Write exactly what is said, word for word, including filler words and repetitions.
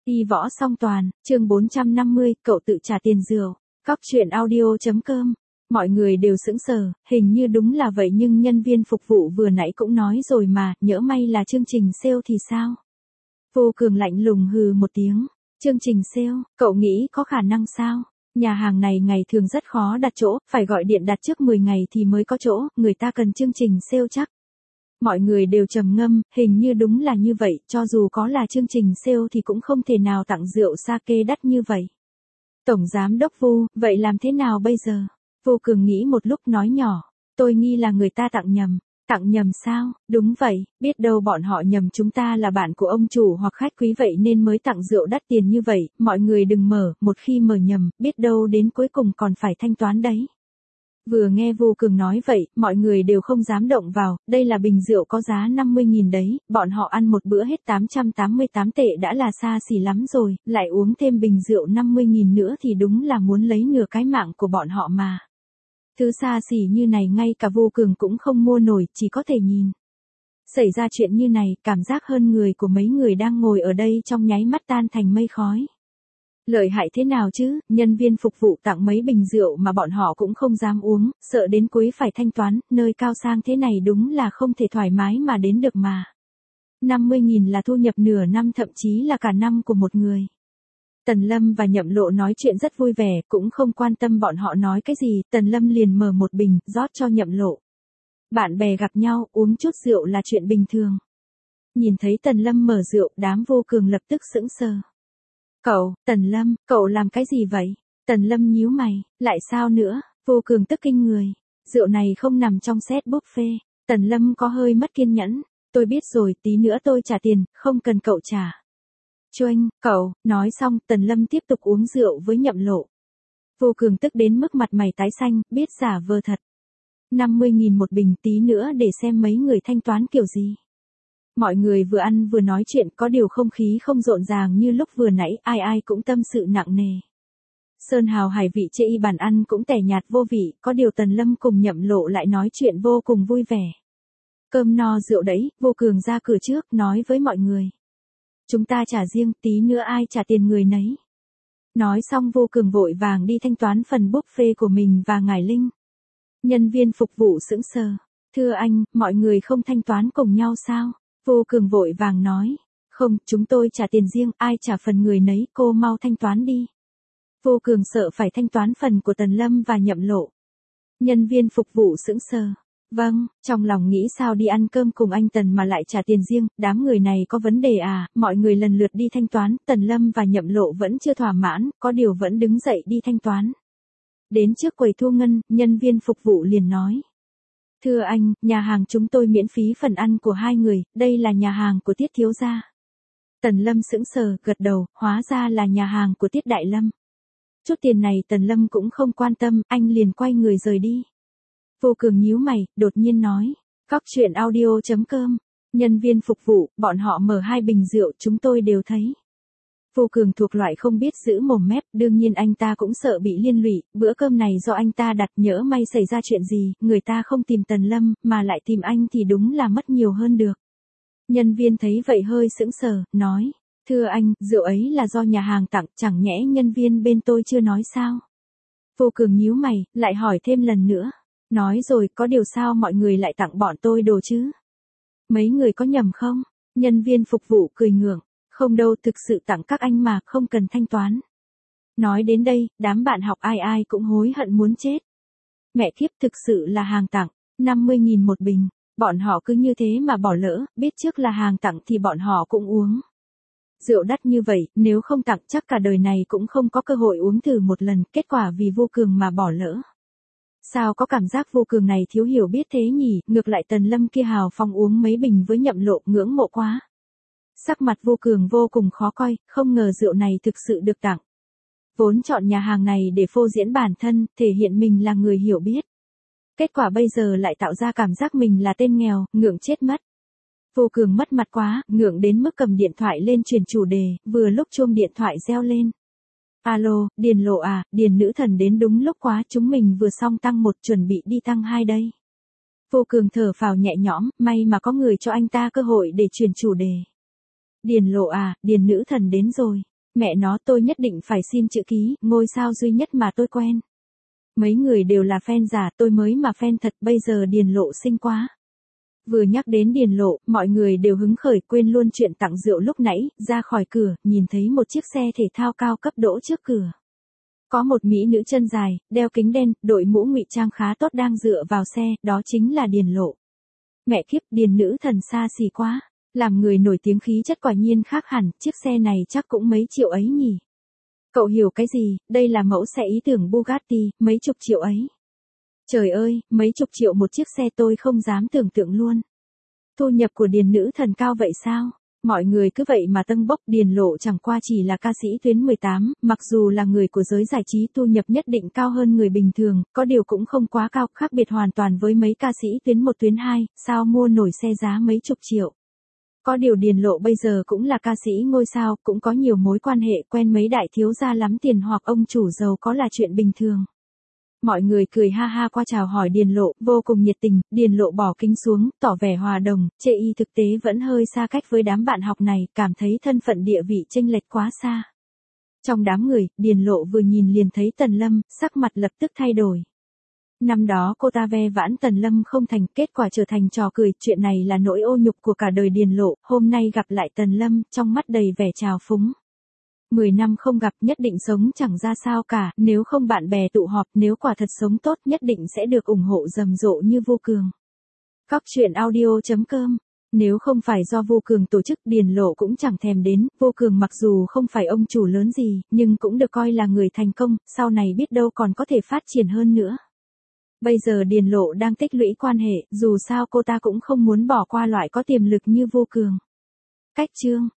Y võ song toàn, chương bốn trăm năm mươi, cậu tự trả tiền rượu. Cóc truyện audio.com. Mọi người đều sững sờ, hình như đúng là vậy nhưng nhân viên phục vụ vừa nãy cũng nói rồi mà, nhỡ may là chương trình sale thì sao? Vô Cường lạnh lùng hừ một tiếng. Chương trình sale, cậu nghĩ có khả năng sao? Nhà hàng này ngày thường rất khó đặt chỗ, phải gọi điện đặt trước mười ngày thì mới có chỗ, người ta cần chương trình sale chắc. Mọi người đều trầm ngâm, hình như đúng là như vậy, cho dù có là chương trình sale thì cũng không thể nào tặng rượu sake đắt như vậy. Tổng giám đốc Vu, vậy làm thế nào bây giờ? Vô Cường nghĩ một lúc nói nhỏ, tôi nghi là người ta tặng nhầm. Tặng nhầm sao? Đúng vậy, biết đâu bọn họ nhầm chúng ta là bạn của ông chủ hoặc khách quý vậy nên mới tặng rượu đắt tiền như vậy, mọi người đừng mở, một khi mở nhầm, biết đâu đến cuối cùng còn phải thanh toán đấy. Vừa nghe Vô Cường nói vậy, mọi người đều không dám động vào, đây là bình rượu có giá năm mươi nghìn đấy, bọn họ ăn một bữa hết tám trăm tám mươi tám tệ đã là xa xỉ lắm rồi, lại uống thêm bình rượu năm mươi nghìn nữa thì đúng là muốn lấy nửa cái mạng của bọn họ mà. Thứ xa xỉ như này ngay cả Vô Cường cũng không mua nổi, chỉ có thể nhìn. Xảy ra chuyện như này, cảm giác hơn người của mấy người đang ngồi ở đây trong nháy mắt tan thành mây khói. Lợi hại thế nào chứ, nhân viên phục vụ tặng mấy bình rượu mà bọn họ cũng không dám uống, sợ đến cuối phải thanh toán, nơi cao sang thế này đúng là không thể thoải mái mà đến được mà. năm mươi nghìn là thu nhập nửa năm thậm chí là cả năm của một người. Tần Lâm và Nhậm Lộ nói chuyện rất vui vẻ, cũng không quan tâm bọn họ nói cái gì, Tần Lâm liền mở một bình, rót cho Nhậm Lộ. Bạn bè gặp nhau, uống chút rượu là chuyện bình thường. Nhìn thấy Tần Lâm mở rượu, đám Vô Cường lập tức sững sờ. Cậu, Tần Lâm, cậu làm cái gì vậy? Tần Lâm nhíu mày, lại sao nữa? Vô Cường tức kinh người. Rượu này không nằm trong set buffet. Tần Lâm có hơi mất kiên nhẫn. Tôi biết rồi, tí nữa tôi trả tiền, không cần cậu trả. Choanh, cậu, nói xong, Tần Lâm tiếp tục uống rượu với Nhậm Lộ. Vô Cường tức đến mức mặt mày tái xanh, biết giả vờ thật. năm mươi nghìn một bình, tí nữa để xem mấy người thanh toán kiểu gì. Mọi người vừa ăn vừa nói chuyện, có điều không khí không rộn ràng như lúc vừa nãy, ai ai cũng tâm sự nặng nề. Sơn hào hải vị chê y bàn ăn cũng tẻ nhạt vô vị, có điều Tần Lâm cùng Nhậm Lộ lại nói chuyện vô cùng vui vẻ. Cơm no rượu đấy, Vô Cường ra cửa trước, nói với mọi người. Chúng ta trả riêng, tí nữa ai trả tiền người nấy. Nói xong Vô Cường vội vàng đi thanh toán phần buffet của mình và Ngải Linh. Nhân viên phục vụ sững sờ. Thưa anh, mọi người không thanh toán cùng nhau sao? Vô Cường vội vàng nói. Không, chúng tôi trả tiền riêng, ai trả phần người nấy, cô mau thanh toán đi. Vô Cường sợ phải thanh toán phần của Tần Lâm và Nhậm Lộ. Nhân viên phục vụ sững sờ. Vâng, trong lòng nghĩ sao đi ăn cơm cùng anh Tần mà lại trả tiền riêng, đám người này có vấn đề à, mọi người lần lượt đi thanh toán, Tần Lâm và Nhậm Lộ vẫn chưa thỏa mãn, có điều vẫn đứng dậy đi thanh toán. Đến trước quầy thu ngân, nhân viên phục vụ liền nói. Thưa anh, nhà hàng chúng tôi miễn phí phần ăn của hai người, đây là nhà hàng của Tiết thiếu gia. Tần Lâm sững sờ, gật đầu, hóa ra là nhà hàng của Tiết Đại Lâm. Chút tiền này Tần Lâm cũng không quan tâm, anh liền quay người rời đi. Vô Cường nhíu mày, đột nhiên nói. Cóc truyện audio.com. Nhân viên phục vụ, bọn họ mở hai bình rượu, chúng tôi đều thấy. Vô Cường thuộc loại không biết giữ mồm mép, đương nhiên anh ta cũng sợ bị liên lụy, bữa cơm này do anh ta đặt, nhỡ may xảy ra chuyện gì, người ta không tìm Tần Lâm, mà lại tìm anh thì đúng là mất nhiều hơn được. Nhân viên thấy vậy hơi sững sờ, nói. Thưa anh, rượu ấy là do nhà hàng tặng, chẳng nhẽ nhân viên bên tôi chưa nói sao? Vô Cường nhíu mày, lại hỏi thêm lần nữa. Nói rồi, có điều sao mọi người lại tặng bọn tôi đồ chứ? Mấy người có nhầm không? Nhân viên phục vụ cười ngượng. Không đâu, thực sự tặng các anh mà, không cần thanh toán. Nói đến đây, đám bạn học ai ai cũng hối hận muốn chết. Mẹ kiếp, thực sự là hàng tặng, năm mươi nghìn một bình. Bọn họ cứ như thế mà bỏ lỡ, biết trước là hàng tặng thì bọn họ cũng uống. Rượu đắt như vậy, nếu không tặng chắc cả đời này cũng không có cơ hội uống thử một lần, kết quả vì Vô Cường mà bỏ lỡ. Sao có cảm giác Vô Cường này thiếu hiểu biết thế nhỉ, ngược lại Tần Lâm kia hào phong uống mấy bình với Nhậm Lộ, ngưỡng mộ quá. Sắc mặt Vô Cường vô cùng khó coi, không ngờ rượu này thực sự được tặng. Vốn chọn nhà hàng này để phô diễn bản thân, thể hiện mình là người hiểu biết. Kết quả bây giờ lại tạo ra cảm giác mình là tên nghèo, ngượng chết mất. Vô Cường mất mặt quá, ngượng đến mức cầm điện thoại lên truyền chủ đề, vừa lúc chuông điện thoại reo lên. Alo, Điền Lộ à, Điền nữ thần đến đúng lúc quá, chúng mình vừa xong tăng một chuẩn bị đi tăng hai đây. Vô Cường thở phào nhẹ nhõm, may mà có người cho anh ta cơ hội để truyền chủ đề. Điền Lộ à, Điền nữ thần đến rồi. Mẹ nó, tôi nhất định phải xin chữ ký, ngôi sao duy nhất mà tôi quen. Mấy người đều là fan giả, tôi mới mà fan thật, bây giờ Điền Lộ xinh quá. Vừa nhắc đến Điền Lộ, mọi người đều hứng khởi, quên luôn chuyện tặng rượu lúc nãy, ra khỏi cửa, nhìn thấy một chiếc xe thể thao cao cấp đỗ trước cửa. Có một mỹ nữ chân dài, đeo kính đen, đội mũ ngụy trang khá tốt đang dựa vào xe, đó chính là Điền Lộ. Mẹ kiếp, Điền nữ thần xa xỉ quá. Làm người nổi tiếng khí chất quả nhiên khác hẳn, chiếc xe này chắc cũng mấy triệu ấy nhỉ. Cậu hiểu cái gì, đây là mẫu xe ý tưởng Bugatti, mấy chục triệu ấy. Trời ơi, mấy chục triệu một chiếc xe tôi không dám tưởng tượng luôn. Thu nhập của Điền nữ thần cao vậy sao? Mọi người cứ vậy mà tâng bốc. Điền Lộ chẳng qua chỉ là ca sĩ tuyến mười tám, mặc dù là người của giới giải trí thu nhập nhất định cao hơn người bình thường, có điều cũng không quá cao, khác biệt hoàn toàn với mấy ca sĩ tuyến một tuyến hai, sao mua nổi xe giá mấy chục triệu. Có điều Điền Lộ bây giờ cũng là ca sĩ ngôi sao, cũng có nhiều mối quan hệ, quen mấy đại thiếu gia lắm tiền hoặc ông chủ giàu có là chuyện bình thường. Mọi người cười ha ha qua chào hỏi Điền Lộ, vô cùng nhiệt tình. Điền Lộ bỏ kính xuống, tỏ vẻ hòa đồng, chê y thực tế vẫn hơi xa cách với đám bạn học này, cảm thấy thân phận địa vị chênh lệch quá xa. Trong đám người, Điền Lộ vừa nhìn liền thấy Tần Lâm, sắc mặt lập tức thay đổi. Năm đó cô ta ve vãn Tần Lâm không thành, kết quả trở thành trò cười, chuyện này là nỗi ô nhục của cả đời Điền Lộ, hôm nay gặp lại Tần Lâm, trong mắt đầy vẻ trào phúng. Mười năm không gặp nhất định sống chẳng ra sao cả, nếu không bạn bè tụ họp, nếu quả thật sống tốt nhất định sẽ được ủng hộ rầm rộ như Vô Cường. Cóc truyện audio chấm com. Nếu không phải do Vô Cường tổ chức, Điền Lộ cũng chẳng thèm đến. Vô Cường mặc dù không phải ông chủ lớn gì, nhưng cũng được coi là người thành công, sau này biết đâu còn có thể phát triển hơn nữa. Bây giờ Điền Lộ đang tích lũy quan hệ, dù sao cô ta cũng không muốn bỏ qua loại có tiềm lực như Vô Cường. Cách chương